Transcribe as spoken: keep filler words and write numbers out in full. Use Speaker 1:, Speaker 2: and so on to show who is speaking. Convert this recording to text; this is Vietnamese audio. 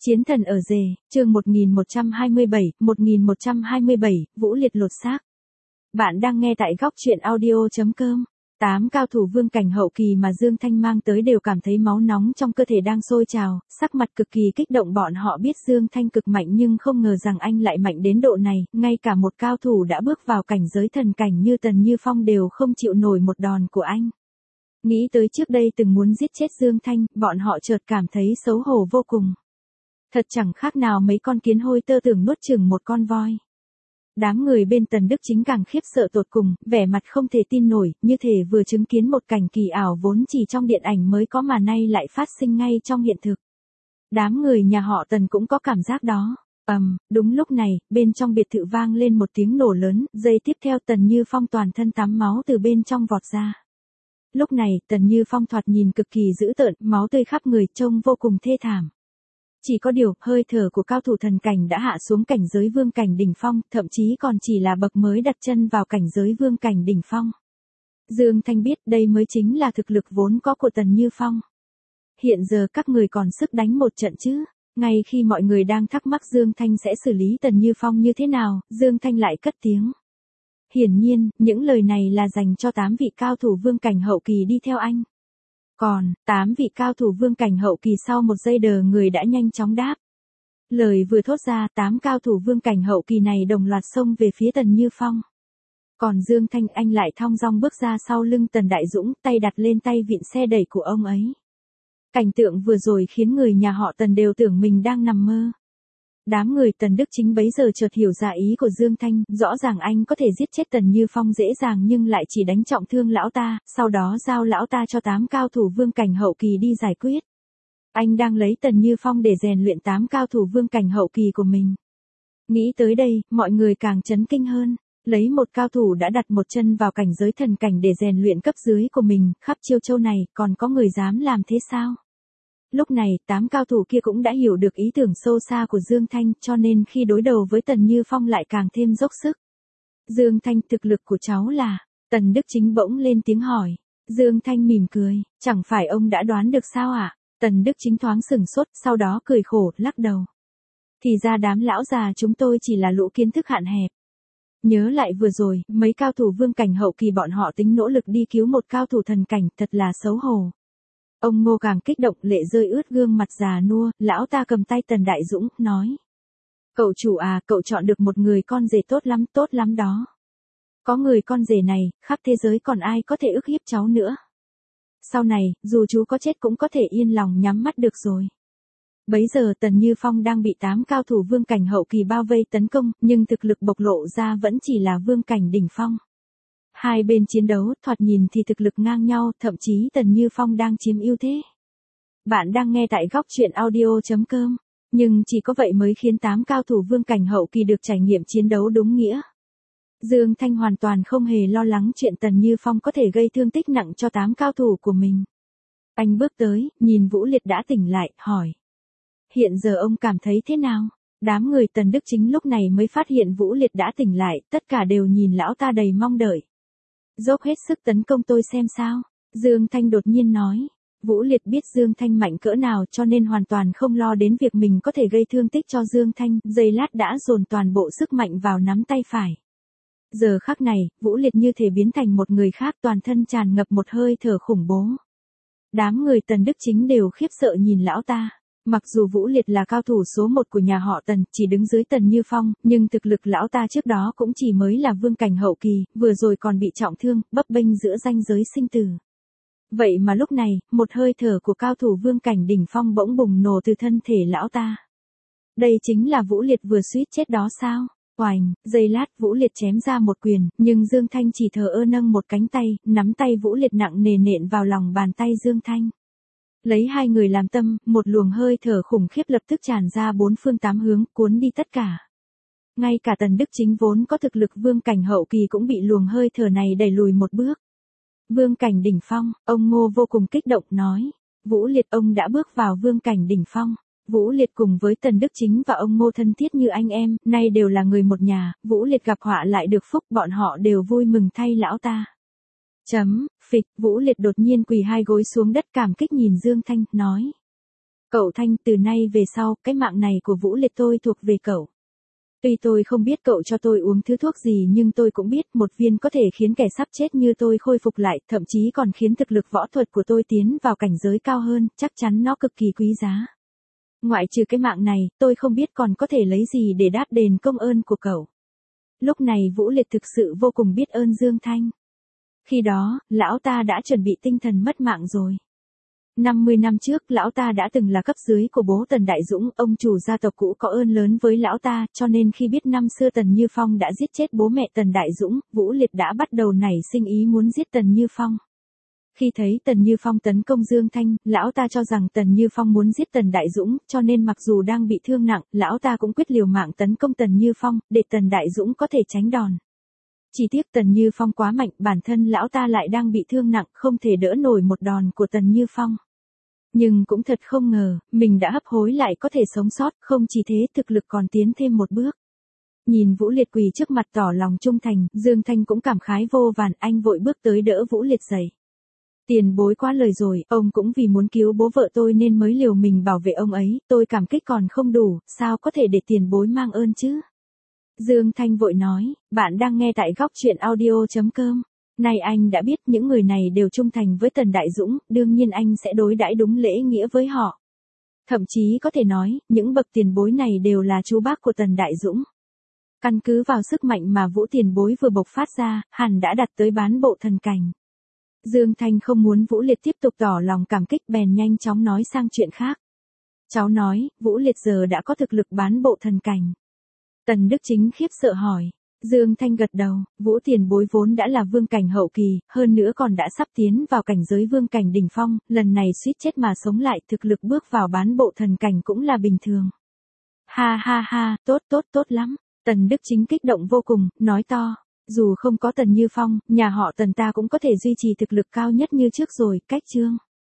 Speaker 1: Chiến thần ở rề, chương một nghìn một trăm hai mươi bảy, một nghìn một trăm hai mươi bảy, Vũ Liệt lột xác. Bạn đang nghe tại góc truyện audio chấm com. Tám cao thủ vương cảnh hậu kỳ mà Dương Thanh mang tới đều cảm thấy máu nóng trong cơ thể đang sôi trào, sắc mặt cực kỳ kích động. Bọn họ biết Dương Thanh cực mạnh nhưng không ngờ rằng anh lại mạnh đến độ này, ngay cả một cao thủ đã bước vào cảnh giới thần cảnh như Tần Như Phong đều không chịu nổi một đòn của anh. Nghĩ tới trước đây từng muốn giết chết Dương Thanh, bọn họ chợt cảm thấy xấu hổ vô cùng. Thật chẳng khác nào mấy con kiến hôi tơ tưởng nuốt chửng một con voi. Đám người bên Tần Đức Chính càng khiếp sợ tột cùng, vẻ mặt không thể tin nổi, như thể vừa chứng kiến một cảnh kỳ ảo vốn chỉ trong điện ảnh mới có mà nay lại phát sinh ngay trong hiện thực. Đám người nhà họ Tần cũng có cảm giác đó. Ầm, um, đúng lúc này, bên trong biệt thự vang lên một tiếng nổ lớn, giây tiếp theo Tần Như Phong toàn thân tắm máu từ bên trong vọt ra. Lúc này, Tần Như Phong thoạt nhìn cực kỳ dữ tợn, máu tươi khắp người trông vô cùng thê thảm. Chỉ có điều, hơi thở của cao thủ thần cảnh đã hạ xuống cảnh giới vương cảnh đỉnh phong, thậm chí còn chỉ là bậc mới đặt chân vào cảnh giới vương cảnh đỉnh phong. Dương Thanh biết đây mới chính là thực lực vốn có của Tần Như Phong. Hiện giờ các người còn sức đánh một trận chứ? Ngay khi mọi người đang thắc mắc Dương Thanh sẽ xử lý Tần Như Phong như thế nào, Dương Thanh lại cất tiếng. Hiển nhiên, những lời này là dành cho tám vị cao thủ vương cảnh hậu kỳ đi theo anh. Còn, tám vị cao thủ vương cảnh hậu kỳ sau một giây đờ người đã nhanh chóng đáp. Lời vừa thốt ra, tám cao thủ vương cảnh hậu kỳ này đồng loạt xông về phía Tần Như Phong. Còn Dương Thanh anh lại thong dong bước ra sau lưng Tần Đại Dũng, tay đặt lên tay vịn xe đẩy của ông ấy. Cảnh tượng vừa rồi khiến người nhà họ Tần đều tưởng mình đang nằm mơ. Đám người Tần Đức Chính bấy giờ chợt hiểu ra ý của Dương Thanh, rõ ràng anh có thể giết chết Tần Như Phong dễ dàng nhưng lại chỉ đánh trọng thương lão ta, sau đó giao lão ta cho tám cao thủ vương cảnh hậu kỳ đi giải quyết. Anh đang lấy Tần Như Phong để rèn luyện tám cao thủ vương cảnh hậu kỳ của mình. Nghĩ tới đây, mọi người càng chấn kinh hơn, lấy một cao thủ đã đặt một chân vào cảnh giới thần cảnh để rèn luyện cấp dưới của mình, khắp chiêu châu này, còn có người dám làm thế sao? Lúc này, tám cao thủ kia cũng đã hiểu được ý tưởng sâu xa của Dương Thanh, cho nên khi đối đầu với Tần Như Phong lại càng thêm dốc sức. Dương Thanh, thực lực của cháu là, Tần Đức Chính bỗng lên tiếng hỏi. Dương Thanh mỉm cười, chẳng phải ông đã đoán được sao ạ? À? Tần Đức Chính thoáng sừng sốt, sau đó cười khổ, lắc đầu. Thì ra đám lão già chúng tôi chỉ là lũ kiến thức hạn hẹp. Nhớ lại vừa rồi, mấy cao thủ vương cảnh hậu kỳ bọn họ tính nỗ lực đi cứu một cao thủ thần cảnh, thật là xấu hổ. Ông Ngô càng kích động, lệ rơi ướt gương mặt già nua, lão ta cầm tay Tần Đại Dũng, nói. Cậu chủ à, cậu chọn được một người con rể tốt lắm, tốt lắm đó. Có người con rể này, khắp thế giới còn ai có thể ức hiếp cháu nữa. Sau này, dù chú có chết cũng có thể yên lòng nhắm mắt được rồi. Bấy giờ Tần Như Phong đang bị tám cao thủ vương cảnh hậu kỳ bao vây tấn công, nhưng thực lực bộc lộ ra vẫn chỉ là vương cảnh đỉnh phong. Hai bên chiến đấu, thoạt nhìn thì thực lực ngang nhau, thậm chí Tần Như Phong đang chiếm ưu thế. Bạn đang nghe tại góc truyện audio chấm com, nhưng chỉ có vậy mới khiến tám cao thủ vương cảnh hậu kỳ được trải nghiệm chiến đấu đúng nghĩa. Dương Thanh hoàn toàn không hề lo lắng chuyện Tần Như Phong có thể gây thương tích nặng cho tám cao thủ của mình. Anh bước tới, nhìn Vũ Liệt đã tỉnh lại, hỏi. Hiện giờ ông cảm thấy thế nào? Đám người Tần Đức Chính lúc này mới phát hiện Vũ Liệt đã tỉnh lại, tất cả đều nhìn lão ta đầy mong đợi. Dốc hết sức tấn công tôi xem sao? Dương Thanh đột nhiên nói. Vũ Liệt biết Dương Thanh mạnh cỡ nào cho nên hoàn toàn không lo đến việc mình có thể gây thương tích cho Dương Thanh, giây lát đã dồn toàn bộ sức mạnh vào nắm tay phải. Giờ khắc này, Vũ Liệt như thể biến thành một người khác, toàn thân tràn ngập một hơi thở khủng bố. Đám người Tần Đức Chính đều khiếp sợ nhìn lão ta. Mặc dù Vũ Liệt là cao thủ số một của nhà họ Tần, chỉ đứng dưới Tần Như Phong, nhưng thực lực lão ta trước đó cũng chỉ mới là vương cảnh hậu kỳ, vừa rồi còn bị trọng thương, bấp bênh giữa ranh giới sinh tử. Vậy mà lúc này, một hơi thở của cao thủ vương cảnh đỉnh phong bỗng bùng nổ từ thân thể lão ta. Đây chính là Vũ Liệt vừa suýt chết đó sao? Oành, giây lát Vũ Liệt chém ra một quyền, nhưng Dương Thanh chỉ thờ ơ nâng một cánh tay, nắm tay Vũ Liệt nặng nề nện vào lòng bàn tay Dương Thanh. Lấy hai người làm tâm, một luồng hơi thở khủng khiếp lập tức tràn ra bốn phương tám hướng, cuốn đi tất cả. Ngay cả Tần Đức Chính vốn có thực lực vương cảnh hậu kỳ cũng bị luồng hơi thở này đẩy lùi một bước. Vương cảnh đỉnh phong, ông Ngô vô cùng kích động nói. Vũ Liệt, ông đã bước vào vương cảnh đỉnh phong. Vũ Liệt cùng với Tần Đức Chính và ông Ngô thân thiết như anh em, nay đều là người một nhà, Vũ Liệt gặp họa lại được phúc, bọn họ đều vui mừng thay lão ta. Chấm, phịch, Vũ Liệt đột nhiên quỳ hai gối xuống đất cảm kích nhìn Dương Thanh, nói. Cậu Thanh, từ nay về sau, cái mạng này của Vũ Liệt tôi thuộc về cậu. Tuy tôi không biết cậu cho tôi uống thứ thuốc gì nhưng tôi cũng biết một viên có thể khiến kẻ sắp chết như tôi khôi phục lại, thậm chí còn khiến thực lực võ thuật của tôi tiến vào cảnh giới cao hơn, chắc chắn nó cực kỳ quý giá. Ngoại trừ cái mạng này, tôi không biết còn có thể lấy gì để đáp đền công ơn của cậu. Lúc này Vũ Liệt thực sự vô cùng biết ơn Dương Thanh. Khi đó, lão ta đã chuẩn bị tinh thần mất mạng rồi. năm mươi năm trước, lão ta đã từng là cấp dưới của bố Tần Đại Dũng, ông chủ gia tộc cũ có ơn lớn với lão ta, cho nên khi biết năm xưa Tần Như Phong đã giết chết bố mẹ Tần Đại Dũng, Vũ Liệt đã bắt đầu nảy sinh ý muốn giết Tần Như Phong. Khi thấy Tần Như Phong tấn công Dương Thanh, lão ta cho rằng Tần Như Phong muốn giết Tần Đại Dũng, cho nên mặc dù đang bị thương nặng, lão ta cũng quyết liều mạng tấn công Tần Như Phong, để Tần Đại Dũng có thể tránh đòn. Chỉ tiếc Tần Như Phong quá mạnh, bản thân lão ta lại đang bị thương nặng, không thể đỡ nổi một đòn của Tần Như Phong. Nhưng cũng thật không ngờ, mình đã hấp hối lại có thể sống sót, không chỉ thế thực lực còn tiến thêm một bước. Nhìn Vũ Liệt quỳ trước mặt tỏ lòng trung thành, Dương Thanh cũng cảm khái vô vàn, anh vội bước tới đỡ Vũ Liệt dậy. Tiền bối quá lời rồi, ông cũng vì muốn cứu bố vợ tôi nên mới liều mình bảo vệ ông ấy, tôi cảm kích còn không đủ, sao có thể để tiền bối mang ơn chứ? Dương Thanh vội nói, bạn đang nghe tại góc truyện audio chấm com. Này anh đã biết những người này đều trung thành với Tần Đại Dũng, đương nhiên anh sẽ đối đãi đúng lễ nghĩa với họ. Thậm chí có thể nói, những bậc tiền bối này đều là chú bác của Tần Đại Dũng. Căn cứ vào sức mạnh mà Vũ tiền bối vừa bộc phát ra, hẳn đã đạt tới bán bộ thần cảnh. Dương Thanh không muốn Vũ Liệt tiếp tục tỏ lòng cảm kích bèn nhanh chóng nói sang chuyện khác. Cháu nói, Vũ Liệt giờ đã có thực lực bán bộ thần cảnh. Tần Đức Chính khiếp sợ hỏi. Dương Thanh gật đầu, Vũ tiền bối vốn đã là vương cảnh hậu kỳ, hơn nữa còn đã sắp tiến vào cảnh giới vương cảnh đỉnh phong, lần này suýt chết mà sống lại, thực lực bước vào bán bộ thần cảnh cũng là bình thường. Ha ha ha, tốt tốt tốt lắm. Tần Đức Chính kích động vô cùng, nói to. Dù không có Tần Như Phong, nhà họ Tần ta cũng có thể duy trì thực lực cao nhất như trước rồi, cách chương.